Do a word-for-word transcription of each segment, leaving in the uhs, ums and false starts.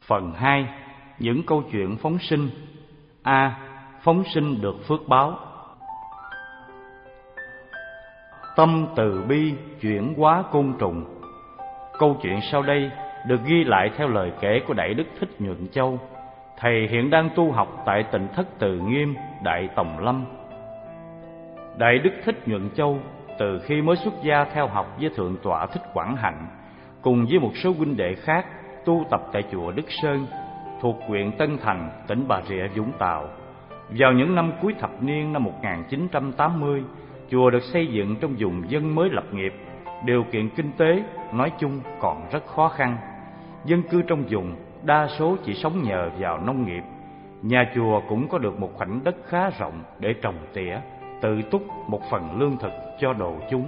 Phần hai. Những câu chuyện phóng sinh. A. Phóng sinh được phước báo. Tâm từ bi chuyển hóa côn trùng. Câu chuyện sau đây được ghi lại theo lời kể của Đại Đức Thích Nhuận Châu. Thầy hiện đang tu học tại Tịnh Thất Từ Nghiêm, Đại Tòng Lâm. Đại Đức Thích Nhuận Châu từ khi mới xuất gia theo học với Thượng tọa Thích Quảng Hạnh, cùng với một số huynh đệ khác tu tập tại chùa Đức Sơn thuộc huyện Tân Thành, tỉnh Bà Rịa Vũng Tàu. Vào những năm cuối thập niên năm một nghìn chín trăm tám mươi, chùa được xây dựng trong vùng dân mới lập nghiệp. Điều kiện kinh tế nói chung còn rất khó khăn. Dân cư trong vùng đa số chỉ sống nhờ vào nông nghiệp. Nhà chùa cũng có được một khoảnh đất khá rộng để trồng tỉa, tự túc một phần lương thực cho đồ chúng.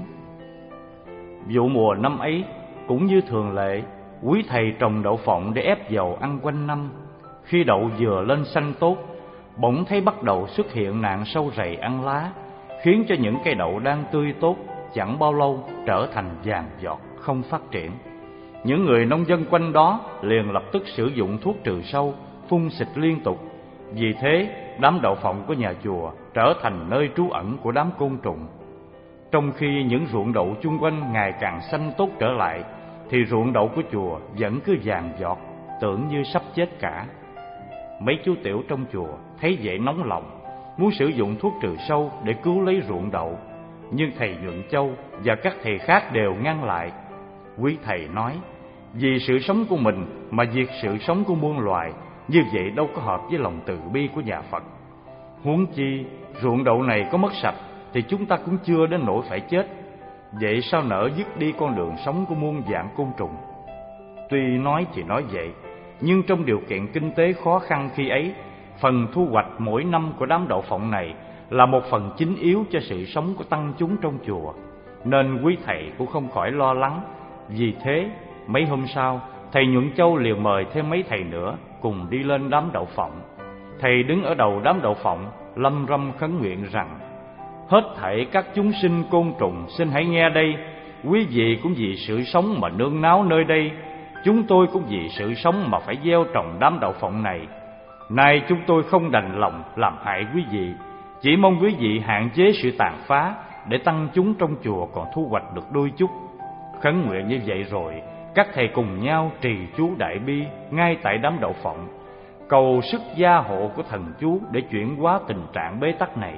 Vụ mùa năm ấy cũng như thường lệ, quý thầy trồng đậu phộng để ép dầu ăn quanh năm. Khi đậu vừa lên xanh tốt, bỗng thấy bắt đầu xuất hiện nạn sâu rầy ăn lá, khiến cho những cây đậu đang tươi tốt chẳng bao lâu trở thành vàng giọt, không phát triển. Những người nông dân quanh đó liền lập tức sử dụng thuốc trừ sâu, phun xịt liên tục. Vì thế, đám đậu phộng của nhà chùa trở thành nơi trú ẩn của đám côn trùng. Trong khi những ruộng đậu chung quanh ngày càng xanh tốt trở lại, thì ruộng đậu của chùa vẫn cứ vàng giọt, tưởng như sắp chết cả. Mấy chú tiểu trong chùa thấy vậy nóng lòng, muốn sử dụng thuốc trừ sâu để cứu lấy ruộng đậu, nhưng thầy Nhuận Châu và các thầy khác đều ngăn lại. Quý thầy nói, vì sự sống của mình mà diệt sự sống của muôn loài, như vậy đâu có hợp với lòng từ bi của nhà Phật. Huống chi ruộng đậu này có mất sạch thì chúng ta cũng chưa đến nỗi phải chết. Vậy sao nỡ dứt đi con đường sống của muôn vạn côn trùng? Tuy nói thì nói vậy, nhưng trong điều kiện kinh tế khó khăn khi ấy, phần thu hoạch mỗi năm của đám đậu phộng này là một phần chính yếu cho sự sống của tăng chúng trong chùa, nên quý thầy cũng không khỏi lo lắng. Vì thế, mấy hôm sau, thầy Nhuận Châu liền mời thêm mấy thầy nữa cùng đi lên đám đậu phộng. Thầy đứng ở đầu đám đậu phộng, lâm râm khấn nguyện rằng: hết thảy các chúng sinh côn trùng xin hãy nghe đây, quý vị cũng vì sự sống mà nương náu nơi đây, chúng tôi cũng vì sự sống mà phải gieo trồng đám đậu phộng này. Nay chúng tôi không đành lòng làm hại quý vị, chỉ mong quý vị hạn chế sự tàn phá, để tăng chúng trong chùa còn thu hoạch được đôi chút. Khấn nguyện như vậy rồi, các thầy cùng nhau trì chú đại bi ngay tại đám đậu phộng, cầu sức gia hộ của thần chú để chuyển hóa tình trạng bế tắc này.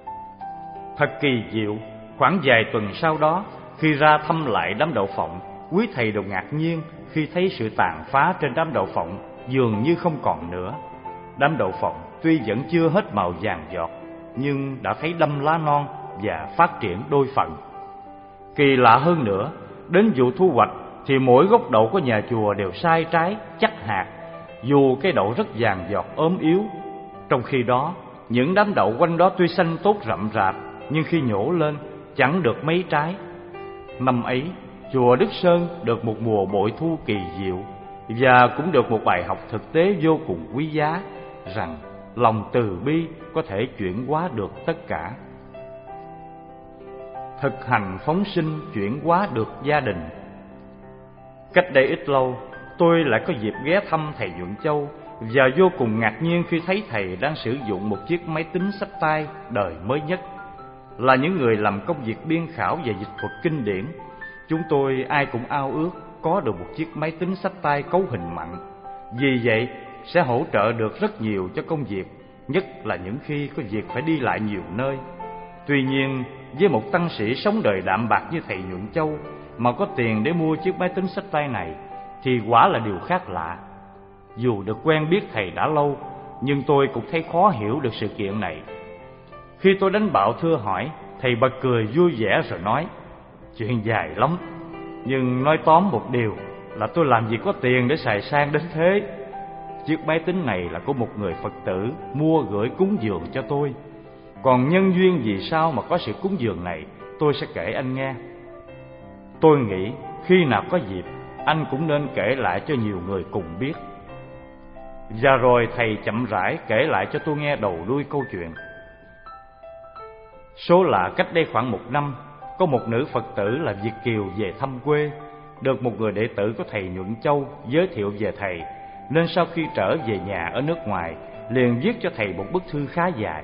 Thật kỳ diệu, khoảng vài tuần sau đó, khi ra thăm lại đám đậu phộng, quý thầy đều ngạc nhiên khi thấy sự tàn phá trên đám đậu phộng dường như không còn nữa. Đám đậu phộng tuy vẫn chưa hết màu vàng giọt, nhưng đã thấy đâm lá non và phát triển đôi phần. Kỳ lạ hơn nữa, đến vụ thu hoạch thì mỗi gốc đậu của nhà chùa đều sai trái, chắc hạt, dù cái đậu rất vàng giọt ốm yếu. Trong khi đó, những đám đậu quanh đó tuy xanh tốt rậm rạp, nhưng khi nhổ lên chẳng được mấy trái. Năm ấy, chùa Đức Sơn được một mùa bội thu kỳ diệu, và cũng được một bài học thực tế vô cùng quý giá, rằng lòng từ bi có thể chuyển hóa được tất cả. Thực hành phóng sinh chuyển hóa được gia đình. Cách đây ít lâu, tôi lại có dịp ghé thăm thầy Nhuận Châu, và vô cùng ngạc nhiên khi thấy thầy đang sử dụng một chiếc máy tính xách tay đời mới nhất. Là những người làm công việc biên khảo và dịch thuật kinh điển, chúng tôi ai cũng ao ước có được một chiếc máy tính xách tay cấu hình mạnh. Vì vậy sẽ hỗ trợ được rất nhiều cho công việc, nhất là những khi có việc phải đi lại nhiều nơi. Tuy nhiên, với một tăng sĩ sống đời đạm bạc như thầy Nhuận Châu mà có tiền để mua chiếc máy tính xách tay này thì quả là điều khác lạ. Dù được quen biết thầy đã lâu, nhưng tôi cũng thấy khó hiểu được sự kiện này. Khi tôi đánh bạo thưa hỏi, thầy bật cười vui vẻ rồi nói: chuyện dài lắm, nhưng nói tóm một điều là tôi làm gì có tiền để xài sang đến thế. Chiếc máy tính này là của một người Phật tử mua gửi cúng dường cho tôi. Còn nhân duyên vì sao mà có sự cúng dường này, tôi sẽ kể anh nghe. Tôi nghĩ khi nào có dịp, anh cũng nên kể lại cho nhiều người cùng biết. Và rồi thầy chậm rãi kể lại cho tôi nghe đầu đuôi câu chuyện. Số là cách đây khoảng một năm, có một nữ Phật tử là Việt kiều về thăm quê, được một người đệ tử của thầy Nhuận Châu giới thiệu về thầy, nên sau khi trở về nhà ở nước ngoài, liền viết cho thầy một bức thư khá dài.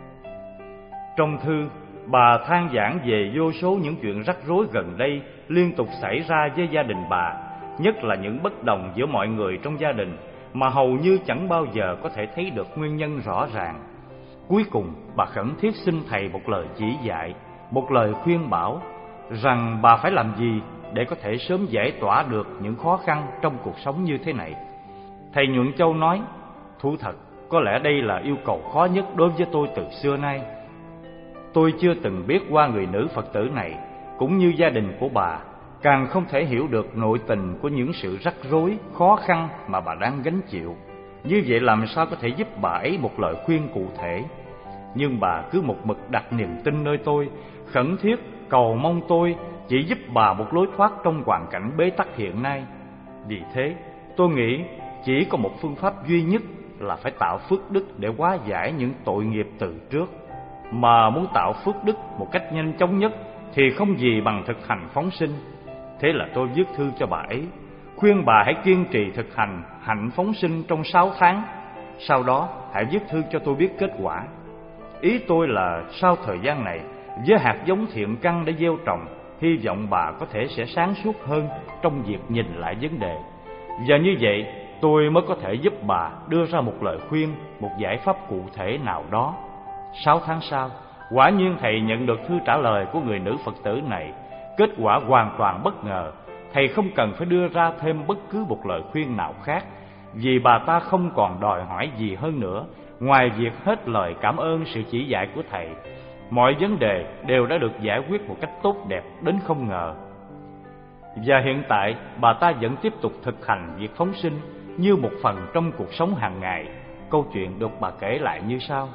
Trong thư, bà than vãn về vô số những chuyện rắc rối gần đây liên tục xảy ra với gia đình bà, nhất là những bất đồng giữa mọi người trong gia đình mà hầu như chẳng bao giờ có thể thấy được nguyên nhân rõ ràng. Cuối cùng, bà khẩn thiết xin thầy một lời chỉ dạy, một lời khuyên bảo rằng bà phải làm gì để có thể sớm giải tỏa được những khó khăn trong cuộc sống như thế này. Thầy Nhuận Châu nói: thú thật, có lẽ đây là yêu cầu khó nhất đối với tôi từ xưa nay. Tôi chưa từng biết qua người nữ Phật tử này, cũng như gia đình của bà, càng không thể hiểu được nội tình của những sự rắc rối, khó khăn mà bà đang gánh chịu. Như vậy làm sao có thể giúp bà ấy một lời khuyên cụ thể? Nhưng bà cứ một mực đặt niềm tin nơi tôi, khẩn thiết cầu mong tôi chỉ giúp bà một lối thoát trong hoàn cảnh bế tắc hiện nay. Vì thế, tôi nghĩ chỉ có một phương pháp duy nhất là phải tạo phước đức để hóa giải những tội nghiệp từ trước. Mà muốn tạo phước đức một cách nhanh chóng nhất thì không gì bằng thực hành phóng sinh. Thế là tôi viết thư cho bà ấy, khuyên bà hãy kiên trì thực hành hạnh phóng sinh trong sáu tháng. Sau đó hãy viết thư cho tôi biết kết quả. Ý tôi là sau thời gian này, với hạt giống thiện căn để gieo trồng, hy vọng bà có thể sẽ sáng suốt hơn trong việc nhìn lại vấn đề. Và như vậy tôi mới có thể giúp bà đưa ra một lời khuyên, một giải pháp cụ thể nào đó. Sáu tháng sau, quả nhiên thầy nhận được thư trả lời của người nữ Phật tử này. Kết quả hoàn toàn bất ngờ. Thầy không cần phải đưa ra thêm bất cứ một lời khuyên nào khác, vì bà ta không còn đòi hỏi gì hơn nữa, ngoài việc hết lời cảm ơn sự chỉ dạy của thầy. Mọi vấn đề đều đã được giải quyết một cách tốt đẹp đến không ngờ. Và hiện tại bà ta vẫn tiếp tục thực hành việc phóng sinh như một phần trong cuộc sống hàng ngày. Câu chuyện được bà kể lại như sau.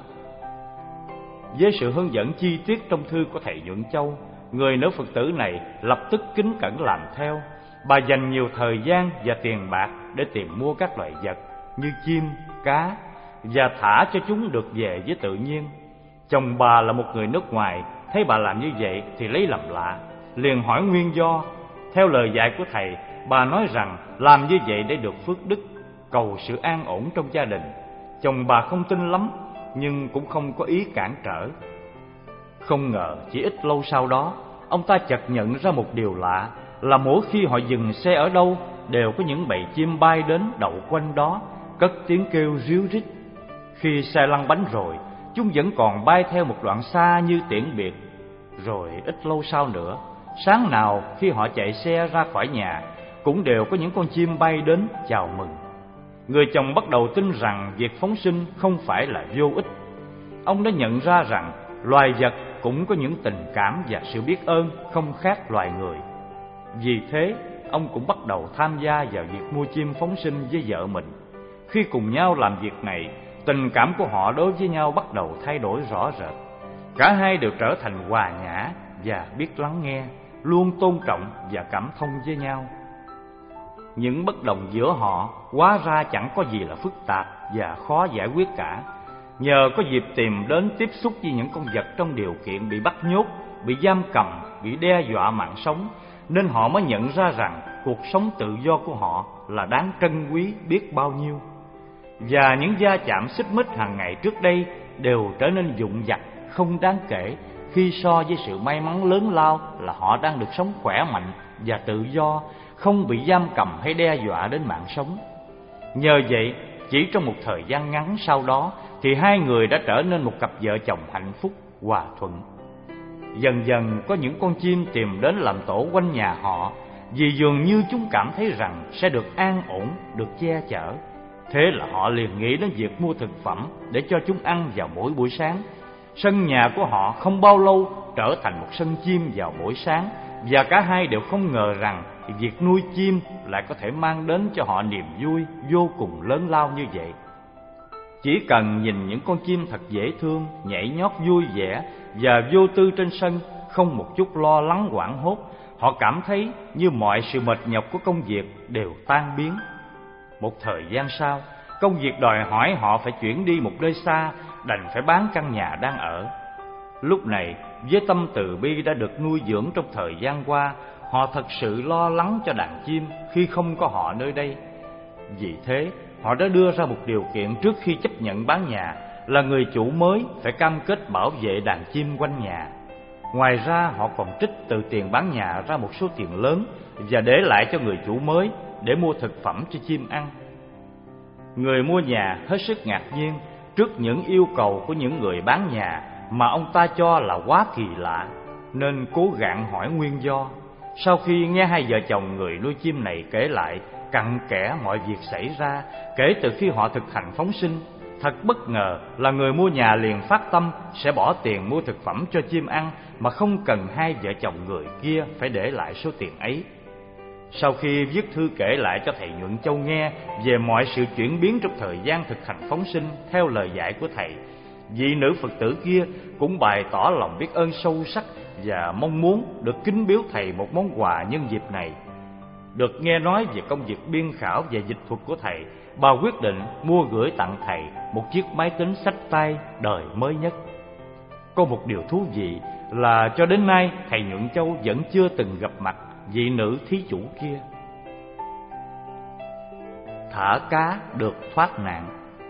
Với sự hướng dẫn chi tiết trong thư của thầy Nhuận Châu, người nữ Phật tử này lập tức kính cẩn làm theo. Bà dành nhiều thời gian và tiền bạc để tìm mua các loại vật như chim, cá và thả cho chúng được về với tự nhiên. Chồng bà là một người nước ngoài, thấy bà làm như vậy thì lấy làm lạ, liền hỏi nguyên do. Theo lời dạy của thầy, bà nói rằng làm như vậy để được phước đức, cầu sự an ổn trong gia đình. Chồng bà không tin lắm, nhưng cũng không có ý cản trở. Không ngờ chỉ ít lâu sau đó, ông ta chợt nhận ra một điều lạ, là mỗi khi họ dừng xe ở đâu, đều có những bầy chim bay đến đậu quanh đó, cất tiếng kêu ríu rít. Khi xe lăn bánh rồi, chúng vẫn còn bay theo một đoạn xa như tiễn biệt. Rồi ít lâu sau nữa, sáng nào khi họ chạy xe ra khỏi nhà, cũng đều có những con chim bay đến chào mừng. Người chồng bắt đầu tin rằng việc phóng sinh không phải là vô ích. Ông đã nhận ra rằng loài vật cũng có những tình cảm và sự biết ơn không khác loài người. Vì thế, ông cũng bắt đầu tham gia vào việc mua chim phóng sinh với vợ mình. Khi cùng nhau làm việc này, tình cảm của họ đối với nhau bắt đầu thay đổi rõ rệt. Cả hai đều trở thành hòa nhã và biết lắng nghe, luôn tôn trọng và cảm thông với nhau. Những bất đồng giữa họ hóa ra chẳng có gì là phức tạp và khó giải quyết cả. Nhờ có dịp tìm đến tiếp xúc với những con vật trong điều kiện bị bắt nhốt, bị giam cầm, bị đe dọa mạng sống, nên họ mới nhận ra rằng cuộc sống tự do của họ là đáng trân quý biết bao nhiêu. Và những va chạm xích mích hàng ngày trước đây đều trở nên vụn vặt, không đáng kể khi so với sự may mắn lớn lao là họ đang được sống khỏe mạnh và tự do, không bị giam cầm hay đe dọa đến mạng sống. Nhờ vậy, chỉ trong một thời gian ngắn sau đó thì hai người đã trở nên một cặp vợ chồng hạnh phúc, hòa thuận. Dần dần có những con chim tìm đến làm tổ quanh nhà họ, vì dường như chúng cảm thấy rằng sẽ được an ổn, được che chở. Thế là họ liền nghĩ đến việc mua thực phẩm để cho chúng ăn vào mỗi buổi sáng. Sân nhà của họ không bao lâu trở thành một sân chim vào buổi sáng, và cả hai đều không ngờ rằng việc nuôi chim lại có thể mang đến cho họ niềm vui vô cùng lớn lao như vậy. Chỉ cần nhìn những con chim thật dễ thương, nhảy nhót vui vẻ và vô tư trên sân, không một chút lo lắng hoảng hốt, họ cảm thấy như mọi sự mệt nhọc của công việc đều tan biến. Một thời gian sau, công việc đòi hỏi họ phải chuyển đi một nơi xa, đành phải bán căn nhà đang ở. Lúc này, với tâm từ bi đã được nuôi dưỡng trong thời gian qua, họ thật sự lo lắng cho đàn chim khi không có họ nơi đây. Vì thế, họ đã đưa ra một điều kiện trước khi chấp nhận bán nhà, là người chủ mới phải cam kết bảo vệ đàn chim quanh nhà. Ngoài ra họ còn trích từ tiền bán nhà ra một số tiền lớn và để lại cho người chủ mới để mua thực phẩm cho chim ăn. Người mua nhà hết sức ngạc nhiên trước những yêu cầu của những người bán nhà mà ông ta cho là quá kỳ lạ, nên cố gắng hỏi nguyên do. Sau khi nghe hai vợ chồng người nuôi chim này kể lại cặn kẽ mọi việc xảy ra kể từ khi họ thực hành phóng sinh, thật bất ngờ là người mua nhà liền phát tâm sẽ bỏ tiền mua thực phẩm cho chim ăn mà không cần hai vợ chồng người kia phải để lại số tiền ấy. Sau khi viết thư kể lại cho thầy Nhuận Châu nghe về mọi sự chuyển biến trong thời gian thực hành phóng sinh theo lời dạy của thầy, vị nữ Phật tử kia cũng bày tỏ lòng biết ơn sâu sắc và mong muốn được kính biếu thầy một món quà nhân dịp này. Được nghe nói về công việc biên khảo và dịch thuật của thầy, bà quyết định mua gửi tặng thầy một chiếc máy tính xách tay đời mới nhất. Có một điều thú vị là cho đến nay thầy Nhuận Châu vẫn chưa từng gặp mặt vị nữ thí chủ kia. Thả cá được thoát nạn.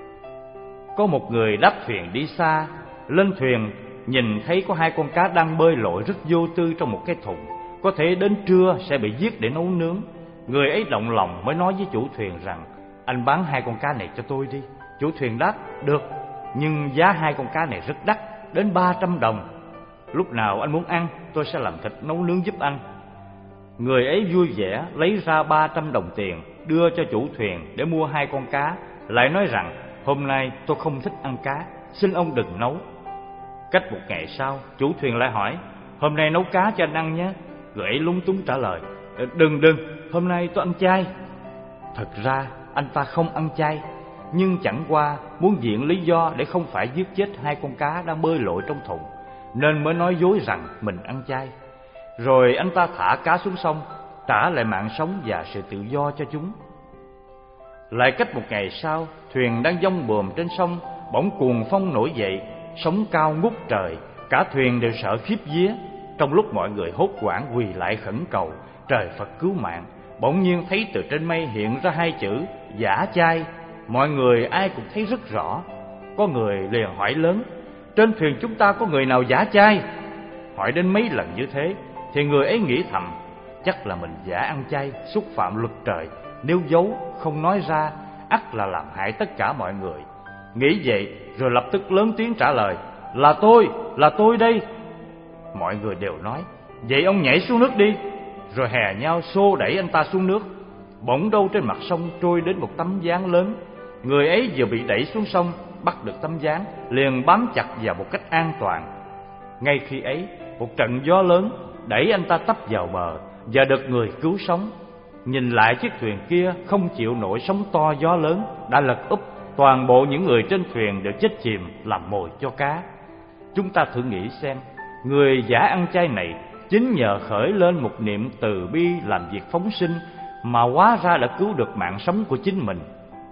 Có một người đáp thuyền đi xa, lên thuyền nhìn thấy có hai con cá đang bơi lội rất vô tư trong một cái thùng, có thể đến trưa sẽ bị giết để nấu nướng. Người ấy động lòng mới nói với chủ thuyền rằng: anh bán hai con cá này cho tôi đi. Chủ thuyền đáp: được, nhưng giá hai con cá này rất đắt, đến ba trăm đồng. Lúc nào anh muốn ăn, tôi sẽ làm thịt nấu nướng giúp anh. Người ấy vui vẻ lấy ra ba trăm đồng tiền đưa cho chủ thuyền để mua hai con cá, lại nói rằng: hôm nay tôi không thích ăn cá, xin ông đừng nấu. Cách một ngày sau, chủ thuyền lại hỏi: hôm nay nấu cá cho anh ăn nhé. Người ấy lúng túng trả lời: đừng đừng, hôm nay tôi ăn chay. Thật ra anh ta không ăn chay, nhưng chẳng qua muốn viện lý do để không phải giết chết hai con cá đang bơi lội trong thùng, nên mới nói dối rằng mình ăn chay. Rồi anh ta thả cá xuống sông, trả lại mạng sống và sự tự do cho chúng. Lại cách một ngày sau, thuyền đang dông bùm trên sông, bỗng cuồng phong nổi dậy, sóng cao ngút trời, cả thuyền đều sợ khiếp vía. Trong lúc mọi người hốt hoảng quỳ lại khẩn cầu trời Phật cứu mạng, bỗng nhiên thấy từ trên mây hiện ra hai chữ giả chay. Mọi người ai cũng thấy rất rõ. Có người liền hỏi lớn: trên thuyền chúng ta có người nào giả chay? Hỏi đến mấy lần như thế thì người ấy nghĩ thầm: chắc là mình giả ăn chay, xúc phạm luật trời, nếu giấu không nói ra ắt là làm hại tất cả mọi người. Nghĩ vậy rồi lập tức lớn tiếng trả lời: là tôi, là tôi đây. Mọi người đều nói: vậy ông nhảy xuống nước đi. Rồi hè nhau xô đẩy anh ta xuống nước. Bỗng đâu trên mặt sông trôi đến một tấm ván lớn. Người ấy vừa bị đẩy xuống sông, bắt được tấm ván, liền bám chặt vào một cách an toàn. Ngay khi ấy, một trận gió lớn đẩy anh ta tấp vào bờ và được người cứu sống. Nhìn lại chiếc thuyền kia không chịu nổi sóng to gió lớn, đã lật úp, toàn bộ những người trên thuyền đều chết chìm làm mồi cho cá. Chúng ta thử nghĩ xem, người giả ăn chay này chính nhờ khởi lên một niệm từ bi làm việc phóng sinh mà hóa ra đã cứu được mạng sống của chính mình.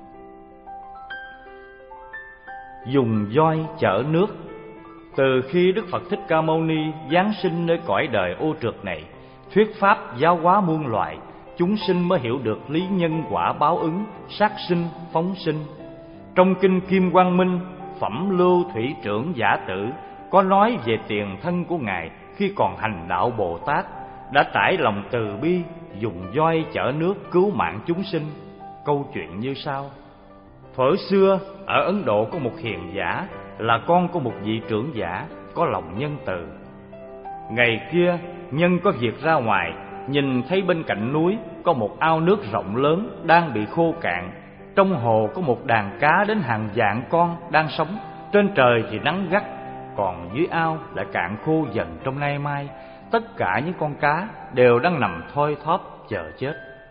Dùng voi chở nước. Từ khi Đức Phật Thích Ca Mâu Ni giáng sinh nơi cõi đời ô trượt này, thuyết pháp giáo hóa muôn loài, chúng sinh mới hiểu được lý nhân quả báo ứng, sát sinh, phóng sinh. Trong kinh Kim Quang Minh, Phẩm Lưu Thủy Trưởng Giả Tử có nói về tiền thân của Ngài khi còn hành đạo Bồ Tát, đã trải lòng từ bi, dùng voi chở nước cứu mạng chúng sinh. Câu chuyện như sau: thuở xưa ở Ấn Độ có một hiền giả, là con của một vị trưởng giả có lòng nhân từ. Ngày kia, nhân có việc ra ngoài, nhìn thấy bên cạnh núi có một ao nước rộng lớn đang bị khô cạn. Trong hồ có một đàn cá đến hàng vạn con đang sống. Trên trời thì nắng gắt, còn dưới ao lại cạn khô dần trong nay mai. Tất cả những con cá đều đang nằm thoi thóp chờ chết.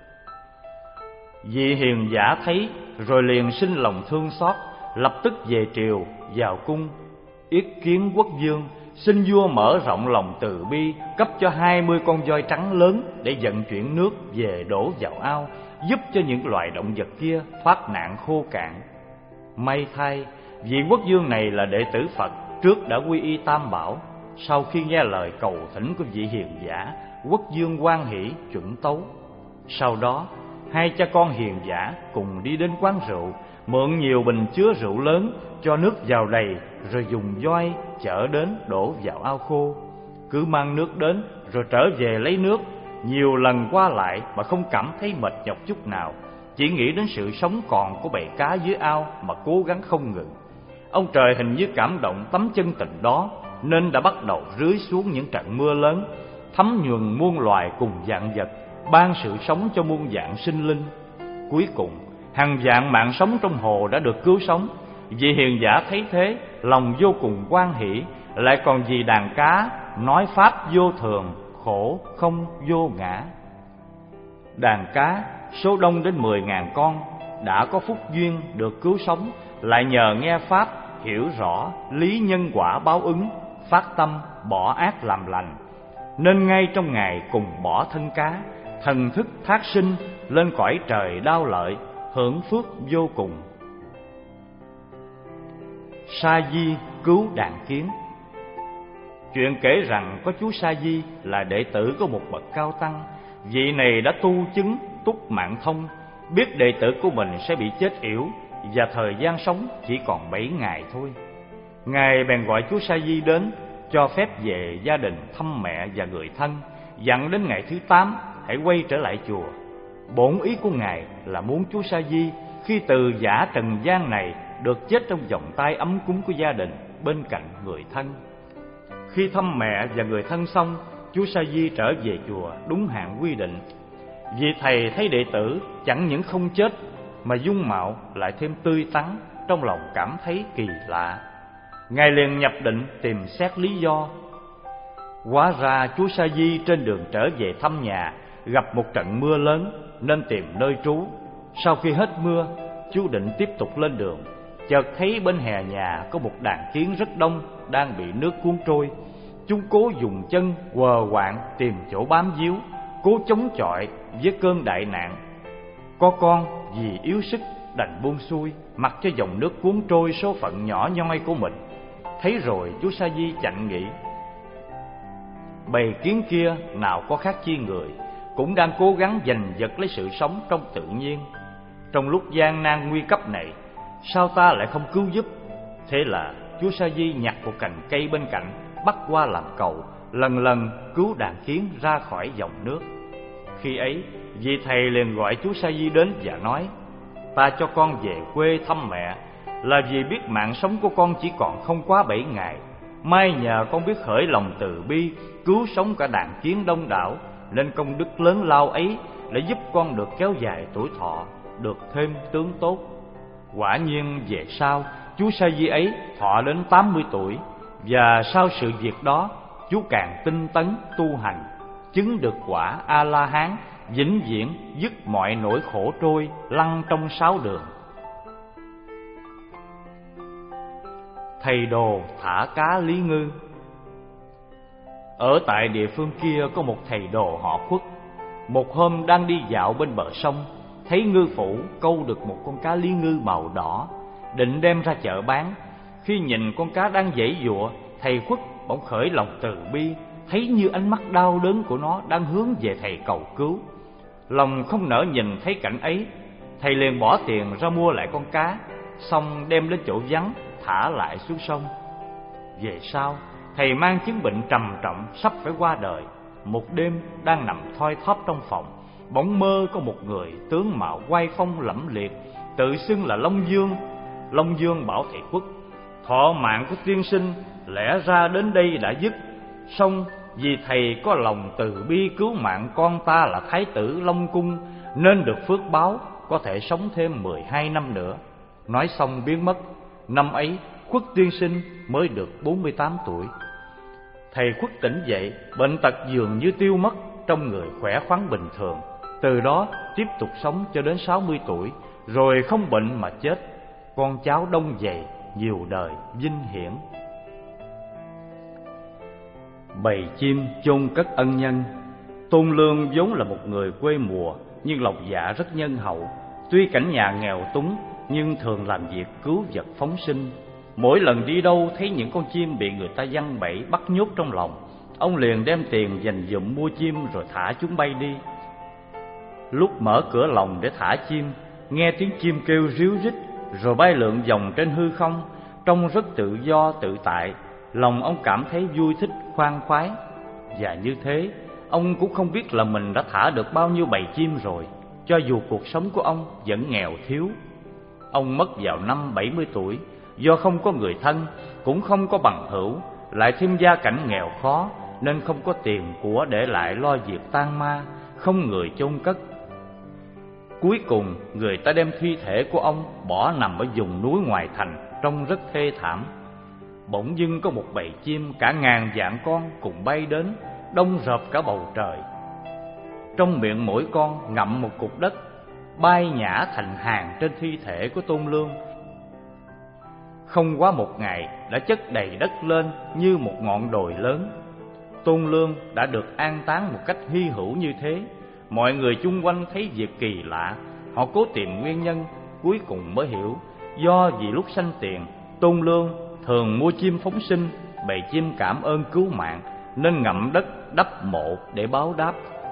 Vị hiền giả thấy rồi liền sinh lòng thương xót, lập tức về triều vào cung yết kiến quốc vương, xin vua mở rộng lòng từ bi, cấp cho hai mươi con voi trắng lớn để vận chuyển nước về đổ vào ao, giúp cho những loài động vật kia thoát nạn khô cạn. May thay, vị quốc vương này là đệ tử Phật, trước đã quy y Tam Bảo. Sau khi nghe lời cầu thỉnh của vị hiền giả, quốc vương hoan hỷ chuẩn tấu. Sau đó, hai cha con hiền giả cùng đi đến quán rượu, mượn nhiều bình chứa rượu lớn, cho nước vào đầy, rồi dùng voi chở đến đổ vào ao khô. Cứ mang nước đến rồi trở về lấy nước, nhiều lần qua lại mà không cảm thấy mệt nhọc chút nào, chỉ nghĩ đến sự sống còn của bầy cá dưới ao mà cố gắng không ngừng. Ông trời hình như cảm động tấm chân tình đó, nên đã bắt đầu rưới xuống những trận mưa lớn, thấm nhuần muôn loài cùng vạn vật, ban sự sống cho muôn vạn sinh linh. Cuối cùng, hàng vạn mạng sống trong hồ đã được cứu sống. Vị hiền giả thấy thế, lòng vô cùng hoan hỷ, lại còn vì đàn cá nói pháp vô thường, khổ không vô ngã. Đàn cá số đông đến mười ngàn con đã có phúc duyên được cứu sống, lại nhờ nghe pháp hiểu rõ lý nhân quả báo ứng, phát tâm bỏ ác làm lành, nên ngay trong ngày cùng bỏ thân cá, thần thức thác sinh lên cõi trời đao lợi, hưởng phước vô cùng. Sa Di cứu đàn kiến. Chuyện kể rằng có chú Sa Di là đệ tử của một bậc cao tăng. Vị này đã tu chứng túc mạng thông, biết đệ tử của mình sẽ bị chết yểu và thời gian sống chỉ còn bảy ngày thôi. Ngài bèn gọi chú Sa Di đến, cho phép về gia đình thăm mẹ và người thân, dặn đến ngày thứ tám hãy quay trở lại chùa. Bổn ý của Ngài là muốn chú Sa Di khi từ giả trần gian này được chết trong vòng tay ấm cúng của gia đình bên cạnh người thân. Khi thăm mẹ và người thân xong, chú Sa Di trở về chùa đúng hạn quy định. Vì thầy thấy đệ tử chẳng những không chết mà dung mạo lại thêm tươi tắn, trong lòng cảm thấy kỳ lạ. Ngài liền nhập định tìm xét lý do. Hóa ra chú Sa Di trên đường trở về thăm nhà gặp một trận mưa lớn nên tìm nơi trú. Sau khi hết mưa, chú định tiếp tục lên đường, chợt thấy bên hè nhà có một đàn kiến rất đông đang bị nước cuốn trôi. Chúng cố dùng chân quờ quạng tìm chỗ bám víu, cố chống chọi với cơn đại nạn. Có con vì yếu sức đành buông xuôi, mặc cho dòng nước cuốn trôi số phận nhỏ nhoi của mình. Thấy rồi chú Sa Di chạnh nghĩ, bầy kiến kia nào có khác chi người, cũng đang cố gắng giành giật lấy sự sống trong tự nhiên. Trong lúc gian nan nguy cấp này, sao ta lại không cứu giúp? Thế là chú Sa Di nhặt một cành cây bên cạnh, bắt qua làm cầu, lần lần cứu đàn kiến ra khỏi dòng nước. Khi ấy, vị thầy liền gọi chú Sa Di đến và nói, ta cho con về quê thăm mẹ là vì biết mạng sống của con chỉ còn không quá bảy ngày. May nhờ con biết khởi lòng từ bi, cứu sống cả đàn kiến đông đảo, nên công đức lớn lao ấy đã giúp con được kéo dài tuổi thọ, được thêm tướng tốt. Quả nhiên về sau, chú Sa Di ấy thọ đến tám mươi tuổi, và sau sự việc đó, chú càng tinh tấn tu hành, chứng được quả A-la-hán, vĩnh viễn dứt mọi nỗi khổ trôi, lăn trong sáu đường. Thầy đồ thả cá Lý Ngư. Ở tại địa phương kia có một thầy đồ họ Khuất. Một hôm đang đi dạo bên bờ sông, thấy ngư phủ câu được một con cá Lý Ngư màu đỏ, định đem ra chợ bán. Khi nhìn con cá đang giãy giụa, thầy Khuất bỗng khởi lòng từ bi, thấy như ánh mắt đau đớn của nó đang hướng về thầy cầu cứu. Lòng không nỡ nhìn thấy cảnh ấy, thầy liền bỏ tiền ra mua lại con cá, xong đem đến chỗ vắng thả lại xuống sông. Về sau, thầy mang chứng bệnh trầm trọng sắp phải qua đời. Một đêm đang nằm thoi thóp trong phòng, bỗng mơ có một người tướng mạo oai phong lẫm liệt, tự xưng là Long Dương. Long Dương bảo thầy Khuất, thọ mạng của tiên sinh lẽ ra đến đây đã dứt, song vì thầy có lòng từ bi cứu mạng con ta là Thái tử Long Cung, nên được phước báo có thể sống thêm mười hai năm nữa. Nói xong biến mất. Năm ấy Khuất tiên sinh mới được bốn mươi tám tuổi. Thầy Khuất tỉnh dậy, bệnh tật dường như tiêu mất, trong người khỏe khoắn bình thường. Từ đó tiếp tục sống cho đến sáu mươi tuổi, rồi không bệnh mà chết. Con cháu đông dày, nhiều đời vinh hiển. Bầy chim chôn cất ân nhân. Tôn Lương vốn là một người quê mùa, nhưng lòng dạ rất nhân hậu. Tuy cảnh nhà nghèo túng, nhưng thường làm việc cứu vật phóng sinh. Mỗi lần đi đâu thấy những con chim bị người ta giăng bẫy bắt nhốt trong lòng, ông liền đem tiền dành dụm mua chim rồi thả chúng bay đi. Lúc mở cửa lồng để thả chim, nghe tiếng chim kêu ríu rít rồi bay lượn vòng trên hư không, trông rất tự do tự tại. Lòng ông cảm thấy vui thích khoan khoái. Và như thế, ông cũng không biết là mình đã thả được bao nhiêu bầy chim rồi, cho dù cuộc sống của ông vẫn nghèo thiếu. Ông mất vào năm bảy mươi tuổi, do không có người thân, cũng không có bằng hữu, lại thêm gia cảnh nghèo khó, nên không có tiền của để lại lo việc tang ma, không người chôn cất. Cuối cùng, người ta đem thi thể của ông bỏ nằm ở vùng núi ngoài thành, trông rất thê thảm. Bỗng dưng có một bầy chim cả ngàn vạn con cùng bay đến, đông rợp cả bầu trời. Trong miệng mỗi con ngậm một cục đất, bay nhả thành hàng trên thi thể của Tôn Lương. Không quá một ngày đã chất đầy đất lên như một ngọn đồi lớn. Tôn Lương đã được an táng một cách hy hữu như thế. Mọi người chung quanh thấy việc kỳ lạ, họ cố tìm nguyên nhân, cuối cùng mới hiểu do vì lúc sanh tiền, Tôn Lương thường mua chim phóng sinh, bầy chim cảm ơn cứu mạng nên ngậm đất đắp mộ để báo đáp.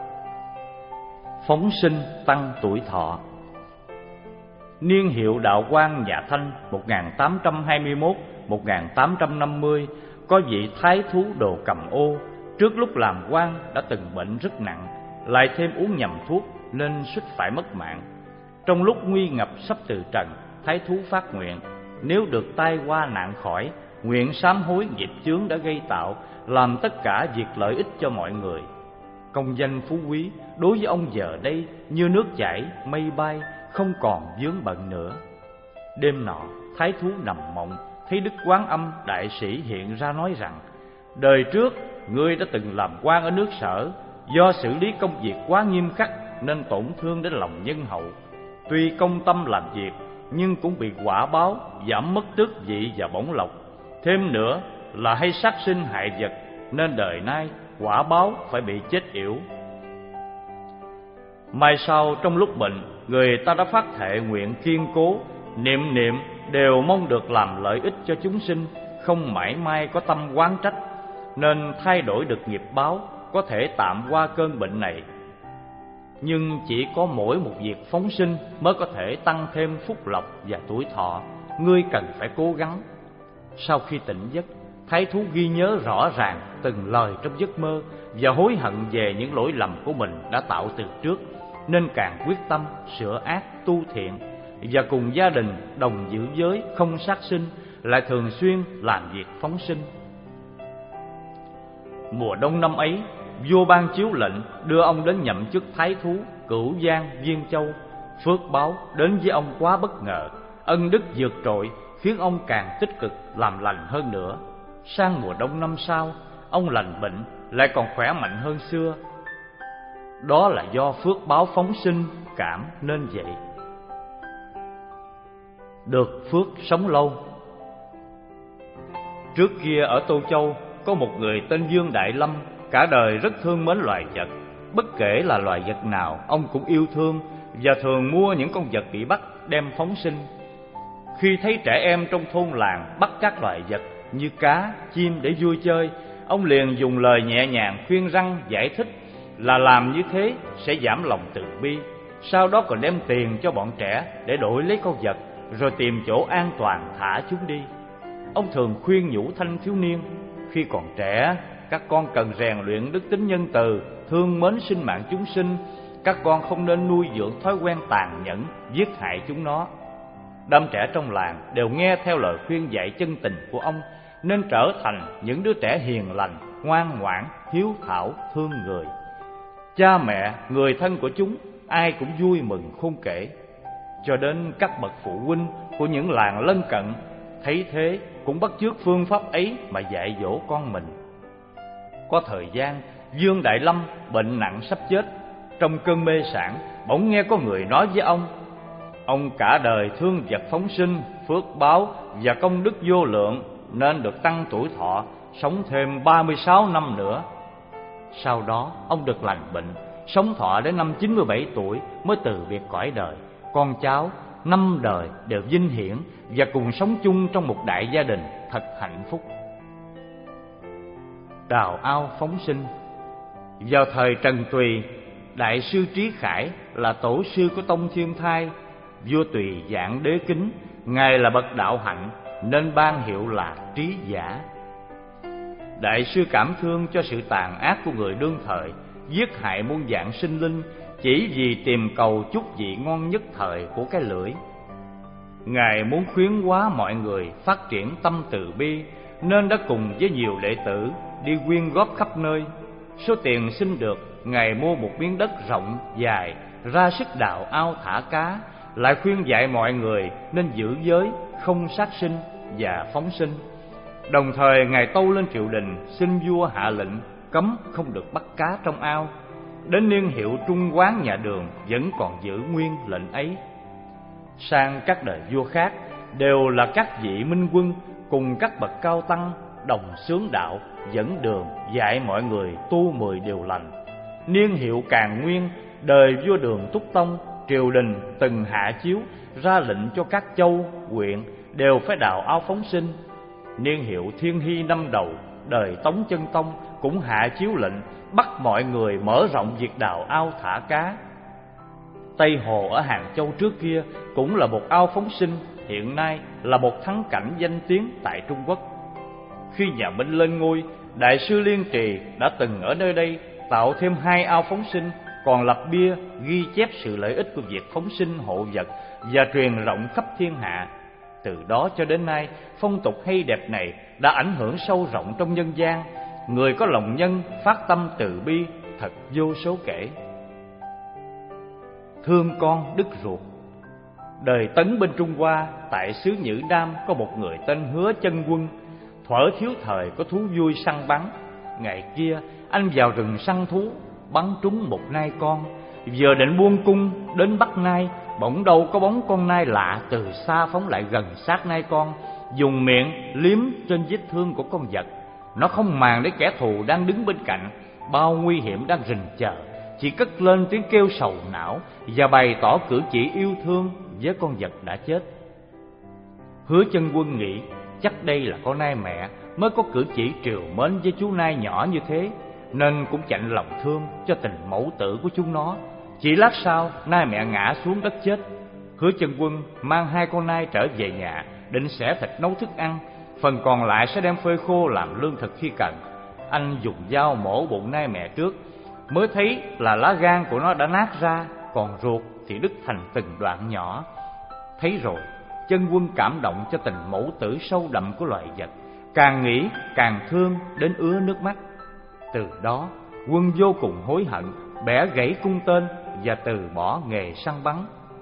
Phóng sinh tăng tuổi thọ. Niên hiệu đạo Quang nhà Thanh một nghìn tám trăm hai mươi mốt đến một nghìn tám trăm năm mươi, có vị thái thú Đồ Cầm Ô trước lúc làm quan đã từng bệnh rất nặng, lại thêm uống nhầm thuốc nên suýt phải mất mạng. Trong lúc nguy ngập sắp từ trần, thái thú phát nguyện nếu được tai qua nạn khỏi, nguyện sám hối nghiệp chướng đã gây tạo, làm tất cả việc lợi ích cho mọi người. Công danh phú quý đối với ông giờ đây như nước chảy mây bay, không còn vướng bận nữa. Đêm nọ, thái thú nằm mộng, thấy Đức Quán Âm đại sĩ hiện ra nói rằng: đời trước ngươi đã từng làm quan ở nước Sở, do xử lý công việc quá nghiêm khắc nên tổn thương đến lòng nhân hậu. Tuy công tâm làm việc nhưng cũng bị quả báo giảm mất tước vị và bổng lộc. Thêm nữa là hay sát sinh hại vật, nên đời nay quả báo phải bị chết yểu. Mai sau trong lúc bệnh, người ta đã phát thệ nguyện kiên cố, niệm niệm đều mong được làm lợi ích cho chúng sinh, không mãi may có tâm oán trách, nên thay đổi được nghiệp báo, có thể tạm qua cơn bệnh này. Nhưng chỉ có mỗi một việc phóng sinh mới có thể tăng thêm phúc lộc và tuổi thọ, ngươi cần phải cố gắng. Sau khi tỉnh giấc, thái thú ghi nhớ rõ ràng từng lời trong giấc mơ và hối hận về những lỗi lầm của mình đã tạo từ trước, nên càng quyết tâm sửa ác tu thiện, và cùng gia đình đồng giữ giới không sát sinh, lại thường xuyên làm việc phóng sinh. Mùa đông năm ấy, vua ban chiếu lệnh đưa ông đến nhậm chức thái thú Cửu Giang Viên Châu. Phước báo đến với ông quá bất ngờ, ân đức vượt trội khiến ông càng tích cực làm lành hơn nữa. Sang mùa đông năm sau, ông lành bệnh lại còn khỏe mạnh hơn xưa. Đó là do phước báo phóng sinh cảm nên vậy. Được phước sống lâu. Trước kia ở Tô Châu có một người tên Dương Đại Lâm, cả đời rất thương mến loài vật. Bất kể là loài vật nào, ông cũng yêu thương và thường mua những con vật bị bắt đem phóng sinh. Khi thấy trẻ em trong thôn làng bắt các loài vật như cá, chim để vui chơi, ông liền dùng lời nhẹ nhàng khuyên răn giải thích là làm như thế sẽ giảm lòng từ bi. Sau đó còn đem tiền cho bọn trẻ để đổi lấy con vật, rồi tìm chỗ an toàn thả chúng đi. Ông thường khuyên nhủ thanh thiếu niên: khi còn trẻ, các con cần rèn luyện đức tính nhân từ, thương mến sinh mạng chúng sinh. Các con không nên nuôi dưỡng thói quen tàn nhẫn, giết hại chúng nó. Đám trẻ trong làng đều nghe theo lời khuyên dạy chân tình của ông, nên trở thành những đứa trẻ hiền lành, ngoan ngoãn, hiếu thảo, thương người. Cha mẹ, người thân của chúng ai cũng vui mừng khôn kể. Cho đến các bậc phụ huynh của những làng lân cận thấy thế cũng bắt chước phương pháp ấy mà dạy dỗ con mình. Có thời gian, Dương Đại Lâm bệnh nặng sắp chết. Trong cơn mê sản, bỗng nghe có người nói với ông: ông cả đời thương vật phóng sinh, phước báo và công đức vô lượng, nên được tăng tuổi thọ, sống thêm ba mươi sáu năm nữa. Sau đó ông được lành bệnh, sống thọ đến năm chín mươi bảy tuổi mới từ biệt cõi đời. Con cháu năm đời đều vinh hiển và cùng sống chung trong một đại gia đình thật hạnh phúc. Đào ao phóng sinh. Vào thời Trần Tùy, Đại sư Trí Khải là tổ sư của Tông Thiên Thai. Vua Tùy Dạng Đế kính, ngài là bậc đạo hạnh nên ban hiệu là Trí Giả. Đại sư cảm thương cho sự tàn ác của người đương thời, giết hại muôn dạng sinh linh chỉ vì tìm cầu chút vị ngon nhất thời của cái lưỡi. Ngài muốn khuyến hóa mọi người phát triển tâm từ bi, nên đã cùng với nhiều đệ tử đi quyên góp khắp nơi. Số tiền xin được, Ngài mua một miếng đất rộng dài, ra sức đào ao thả cá, lại khuyên dạy mọi người nên giữ giới, không sát sinh và phóng sinh. Đồng thời Ngài tâu lên triều đình xin vua hạ lệnh cấm không được bắt cá trong ao. Đến niên hiệu Trung Quán nhà Đường vẫn còn giữ nguyên lệnh ấy. Sang các đời vua khác đều là các vị minh quân cùng các bậc cao tăng đồng xướng đạo, dẫn đường dạy mọi người tu mười điều lành. Niên hiệu Càn Nguyên, đời vua Đường Túc Tông, triều đình từng hạ chiếu ra lệnh cho các châu, huyện đều phải đào ao phóng sinh. Niên hiệu Thiên Hy năm đầu, đời Tống Chân Tông cũng hạ chiếu lệnh bắt mọi người mở rộng việc đào ao thả cá. Tây Hồ ở Hàng Châu trước kia cũng là một ao phóng sinh, hiện nay là một thắng cảnh danh tiếng tại Trung Quốc. Khi nhà Minh lên ngôi, Đại sư Liên Trì đã từng ở nơi đây tạo thêm hai ao phóng sinh, còn lập bia ghi chép sự lợi ích của việc phóng sinh hộ vật và truyền rộng khắp thiên hạ. Từ đó cho đến nay, phong tục hay đẹp này đã ảnh hưởng sâu rộng trong nhân gian. Người có lòng nhân, phát tâm từ bi thật vô số kể. Thương con đứt ruột. Đời Tấn bên Trung Hoa, tại xứ Nhữ Nam có một người tên Hứa Chân Quân. Thuở thiếu thời có thú vui săn bắn. Ngày kia anh vào rừng săn thú, bắn trúng một nai con. Vừa định buông cung đến bắt nai, bỗng đâu có bóng con nai lạ từ xa phóng lại gần sát nai con, dùng miệng liếm trên vết thương của con vật. Nó không màng đến kẻ thù đang đứng bên cạnh, bao nguy hiểm đang rình chờ, chỉ cất lên tiếng kêu sầu não và bày tỏ cử chỉ yêu thương với con vật đã chết. Hứa Chân Quân nghĩ chắc đây là con nai mẹ mới có cử chỉ trìu mến với chú nai nhỏ như thế, nên cũng chạnh lòng thương cho tình mẫu tử của chúng nó. Chỉ lát sau, nai mẹ ngã xuống đất chết. Hứa Chân Quân mang hai con nai trở về nhà, định xẻ thịt nấu thức ăn, phần còn lại sẽ đem phơi khô làm lương thực khi cần. Anh dùng dao mổ bụng nai mẹ trước, mới thấy là lá gan của nó đã nát ra, còn ruột thì đứt thành từng đoạn nhỏ. Thấy rồi, Chân Quân cảm động cho tình mẫu tử sâu đậm của loài vật, càng nghĩ càng thương đến ứa nước mắt. Từ đó, Quân vô cùng hối hận, bẻ gãy cung tên và từ bỏ nghề săn bắn.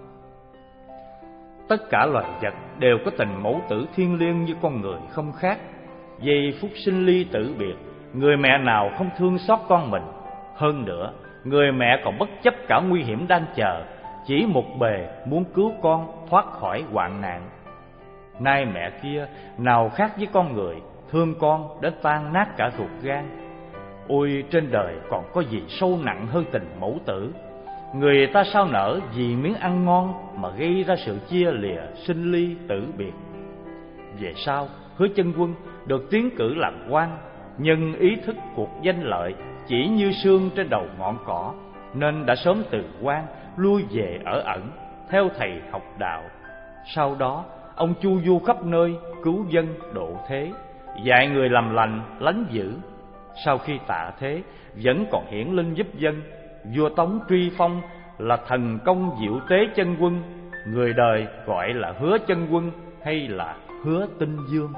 Tất cả loài vật đều có tình mẫu tử thiêng liêng như con người không khác. Giây phút sinh ly tử biệt, người mẹ nào không thương xót con mình. Hơn nữa, người mẹ còn bất chấp cả nguy hiểm đang chờ, chỉ một bề muốn cứu con thoát khỏi hoạn nạn. Nay mẹ kia nào khác với con người, thương con đến tan nát cả ruột gan. Ôi, trên đời còn có gì sâu nặng hơn tình mẫu tử. Người ta sao nỡ vì miếng ăn ngon mà gây ra sự chia lìa, sinh ly tử biệt. Về sau, Hứa Chân Quân được tiến cử làm quan, nhưng ý thức cuộc danh lợi chỉ như sương trên đầu ngọn cỏ, nên đã sớm từ quan lui về ở ẩn, theo thầy học đạo. Sau đó, ông chu du khắp nơi, cứu dân độ thế, dạy người làm lành, lánh dữ. Sau khi tạ thế, vẫn còn hiển linh giúp dân. Vua Tống truy phong là thần công diệu tế chân quân, người đời gọi là Hứa Chân Quân hay là Hứa Tinh Dương.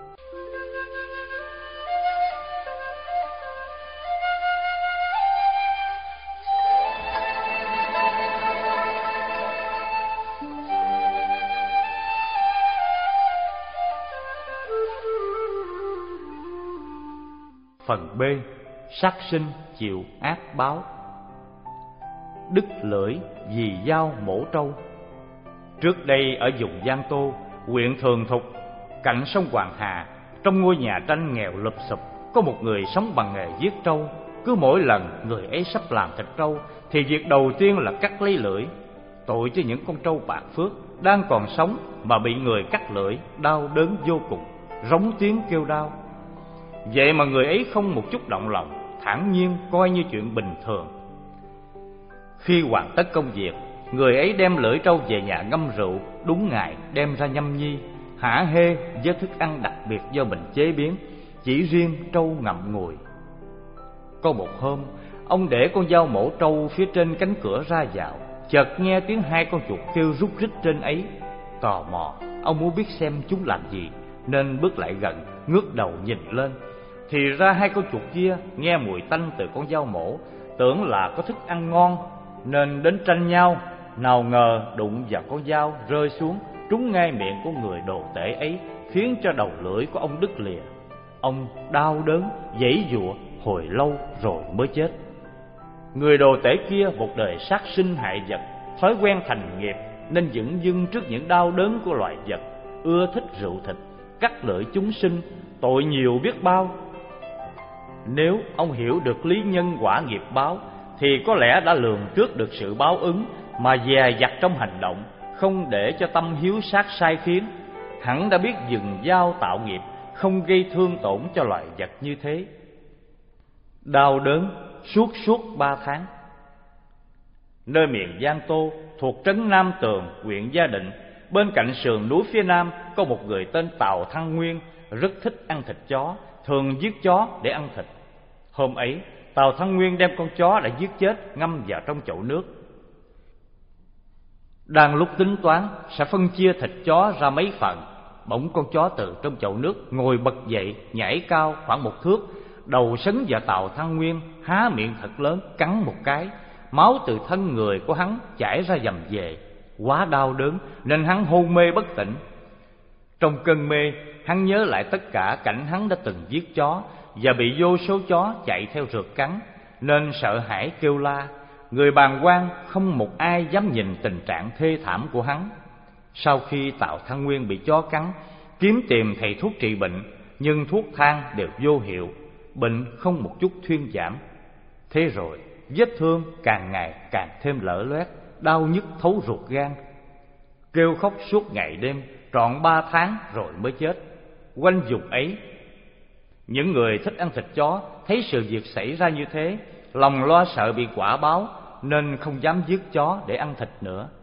Phần B. Sát sinh chịu ác báo. Đứt lưỡi vì dao mổ trâu. Trước đây ở vùng Giang Tô, huyện Thường Thục, cạnh sông Hoàng Hà, trong ngôi nhà tranh nghèo lụp xụp, có một người sống bằng nghề giết trâu. Cứ mỗi lần người ấy sắp làm thịt trâu thì việc đầu tiên là cắt lấy lưỡi. Tội cho những con trâu bạc phước đang còn sống mà bị người cắt lưỡi, đau đớn vô cùng, rống tiếng kêu đau. Vậy mà người ấy không một chút động lòng, thản nhiên coi như chuyện bình thường. Khi hoàn tất công việc, người ấy đem lưỡi trâu về nhà ngâm rượu, đúng ngày đem ra nhâm nhi, hả hê với thức ăn đặc biệt do mình chế biến, chỉ riêng trâu ngậm ngùi. Có một hôm, ông để con dao mổ trâu phía trên cánh cửa ra vào, chợt nghe tiếng hai con chuột kêu rúc rít trên ấy. Tò mò, ông muốn biết xem chúng làm gì, nên bước lại gần, ngước đầu nhìn lên. Thì ra hai con chuột kia nghe mùi tanh từ con dao mổ, tưởng là có thức ăn ngon, nên đến tranh nhau. Nào ngờ đụng vào con dao rơi xuống, trúng ngay miệng của người đồ tể ấy, khiến cho đầu lưỡi của ông đứt lìa. Ông đau đớn, giãy giụa hồi lâu rồi mới chết. Người đồ tể kia một đời sát sinh hại vật, thói quen thành nghiệp, nên dửng dưng trước những đau đớn của loài vật, ưa thích rượu thịt, cắt lưỡi chúng sinh, tội nhiều biết bao. Nếu ông hiểu được lý nhân quả nghiệp báo, thì có lẽ đã lường trước được sự báo ứng, mà dè dặt trong hành động, không để cho tâm hiếu sát sai khiến. Hẳn đã biết dừng dao tạo nghiệp, không gây thương tổn cho loài vật như thế. Đau đớn suốt suốt ba tháng. Nơi miền Giang Tô thuộc trấn Nam Tường, huyện Gia Định, bên cạnh sườn núi phía nam, có một người tên Tào Thăng Nguyên, rất thích ăn thịt chó, thường giết chó để ăn thịt. Hôm ấy, Tào Thăng Nguyên đem con chó đã giết chết ngâm vào trong chậu nước. Đang lúc tính toán sẽ phân chia thịt chó ra mấy phần, bỗng con chó từ trong chậu nước ngồi bật dậy, nhảy cao khoảng một thước, đầu sấn vào Tào Thăng Nguyên, há miệng thật lớn cắn một cái. Máu từ thân người của hắn chảy ra dầm về. Quá đau đớn nên hắn hôn mê bất tỉnh. Trong cơn mê, hắn nhớ lại tất cả cảnh hắn đã từng giết chó và bị vô số chó chạy theo rượt cắn, nên sợ hãi kêu la. Người bàng quan không một ai dám nhìn tình trạng thê thảm của hắn. Sau khi Tào Thăng Nguyên bị chó cắn, kiếm tìm thầy thuốc trị bệnh, nhưng thuốc thang đều vô hiệu, bệnh không một chút thuyên giảm. Thế rồi vết thương càng ngày càng thêm lở loét, đau nhức thấu ruột gan. Kêu khóc suốt ngày đêm, trọn ba tháng rồi mới chết. Quanh vùng ấy, những người thích ăn thịt chó thấy sự việc xảy ra như thế, lòng lo sợ bị quả báo, nên không dám giết chó để ăn thịt nữa.